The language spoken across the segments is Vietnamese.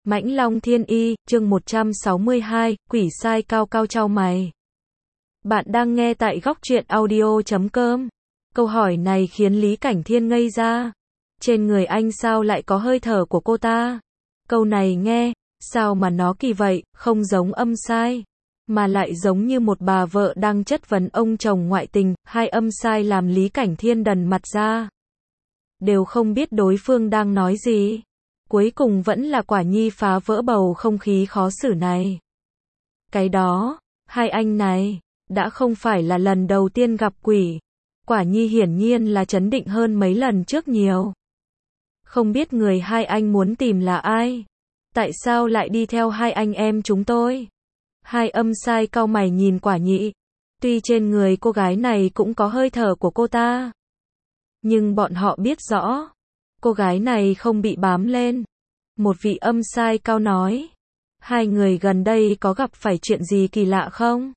Mãnh Long Thiên Y, chương 162, quỷ sai cao cao chau mày. Bạn đang nghe tại góc truyện audio.com. Câu hỏi này khiến Lý Cảnh Thiên ngây ra. Trên người anh sao lại có hơi thở của cô ta? Câu này nghe, sao mà nó kỳ vậy, không giống âm sai, mà lại giống như một bà vợ đang chất vấn ông chồng ngoại tình. Hai âm sai làm Lý Cảnh Thiên đần mặt ra. Đều không biết đối phương đang nói gì. Cuối cùng vẫn là Quả Nhi phá vỡ bầu không khí khó xử này. Cái đó, hai anh này, đã không phải là lần đầu tiên gặp quỷ. Quả Nhi hiển nhiên là trấn định hơn mấy lần trước nhiều. Không biết người hai anh muốn tìm là ai? Tại sao lại đi theo hai anh em chúng tôi? Hai âm sai cau mày nhìn Quả Nhi. Tuy trên người cô gái này cũng có hơi thở của cô ta, nhưng bọn họ biết rõ, cô gái này không bị bám lên. Một vị âm sai cao nói, hai người gần đây có gặp phải chuyện gì kỳ lạ không?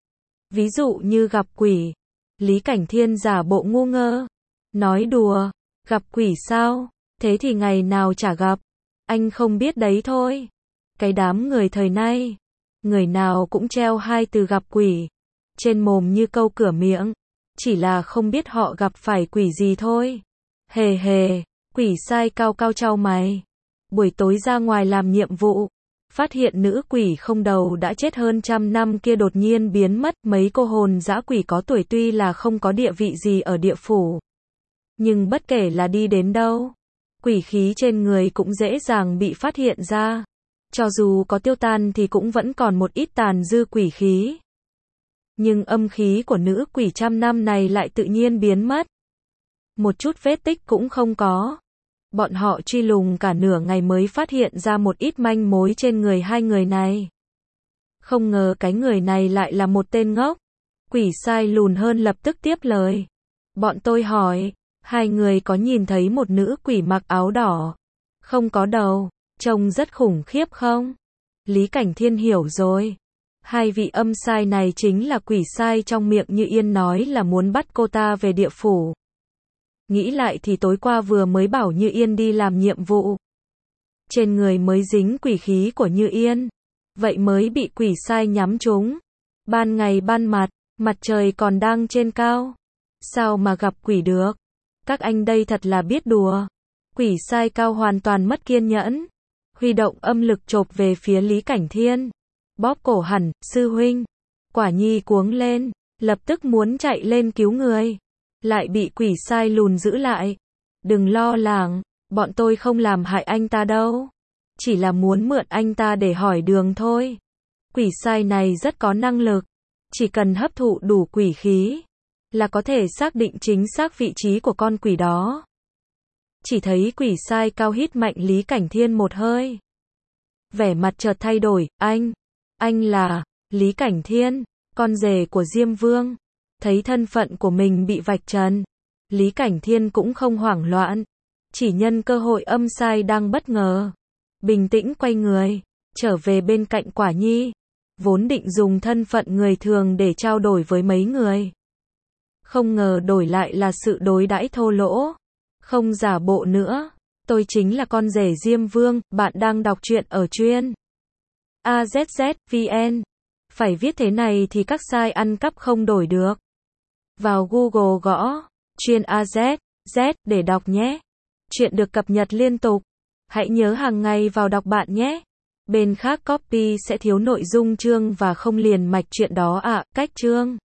Ví dụ như gặp quỷ. Lý Cảnh Thiên giả bộ ngu ngơ, nói đùa, gặp quỷ sao? Thế thì ngày nào chả gặp. Anh không biết đấy thôi. Cái đám người thời nay, người nào cũng treo hai từ gặp quỷ trên mồm như câu cửa miệng, chỉ là không biết họ gặp phải quỷ gì thôi. Hề hề, quỷ sai cao cao chau mày. Buổi tối ra ngoài làm nhiệm vụ, phát hiện nữ quỷ không đầu đã chết hơn 100 năm kia đột nhiên biến mất. Mấy cô hồn dã quỷ có tuổi tuy là không có địa vị gì ở địa phủ, nhưng bất kể là đi đến đâu, quỷ khí trên người cũng dễ dàng bị phát hiện ra. Cho dù có tiêu tan thì cũng vẫn còn một ít tàn dư quỷ khí. Nhưng âm khí của nữ quỷ 100 năm này lại tự nhiên biến mất. Một chút vết tích cũng không có. Bọn họ truy lùng cả nửa ngày mới phát hiện ra một ít manh mối trên người hai người này. Không ngờ cái người này lại là một tên ngốc. Quỷ sai lùn hơn lập tức tiếp lời. Bọn tôi hỏi, hai người có nhìn thấy một nữ quỷ mặc áo đỏ, không có đầu, trông rất khủng khiếp không? Lý Cảnh Thiên hiểu rồi. Hai vị âm sai này chính là quỷ sai trong miệng Như Yên nói là muốn bắt cô ta về địa phủ. Nghĩ lại thì tối qua vừa mới bảo Như Yên đi làm nhiệm vụ, trên người mới dính quỷ khí của Như Yên, vậy mới bị quỷ sai nhắm trúng. Ban ngày ban mặt, mặt trời còn đang trên cao, sao mà gặp quỷ được? Các anh đây thật là biết đùa. Quỷ sai cao hoàn toàn mất kiên nhẫn, huy động âm lực chộp về phía Lý Cảnh Thiên. Bóp cổ hẳn, sư huynh. Quả Nhi cuống lên, lập tức muốn chạy lên cứu người, lại bị quỷ sai lùn giữ lại. Đừng lo lắng, bọn tôi không làm hại anh ta đâu, chỉ là muốn mượn anh ta để hỏi đường thôi. Quỷ sai này rất có năng lực, chỉ cần hấp thụ đủ quỷ khí là có thể xác định chính xác vị trí của con quỷ đó. Chỉ thấy quỷ sai cao hít mạnh Lý Cảnh Thiên một hơi, vẻ mặt chợt thay đổi. Anh là Lý Cảnh Thiên, con rể của Diêm Vương. Thấy thân phận của mình bị vạch trần, Lý Cảnh Thiên cũng không hoảng loạn, chỉ nhân cơ hội âm sai đang bất ngờ, bình tĩnh quay người, trở về bên cạnh Quả Nhi, vốn định dùng thân phận người thường để trao đổi với mấy người. Không ngờ đổi lại là sự đối đãi thô lỗ, không giả bộ nữa. Tôi chính là con rể Diêm Vương, bạn đang đọc truyện ở truyện AZZ.vn. Phải viết thế này thì các sai ăn cắp không đổi được. Vào Google gõ truyện AZZ để đọc nhé. Truyện được cập nhật liên tục. Hãy nhớ hàng ngày vào đọc bạn nhé. Bên khác copy sẽ thiếu nội dung chương và không liền mạch truyện đó ạ. Cách chương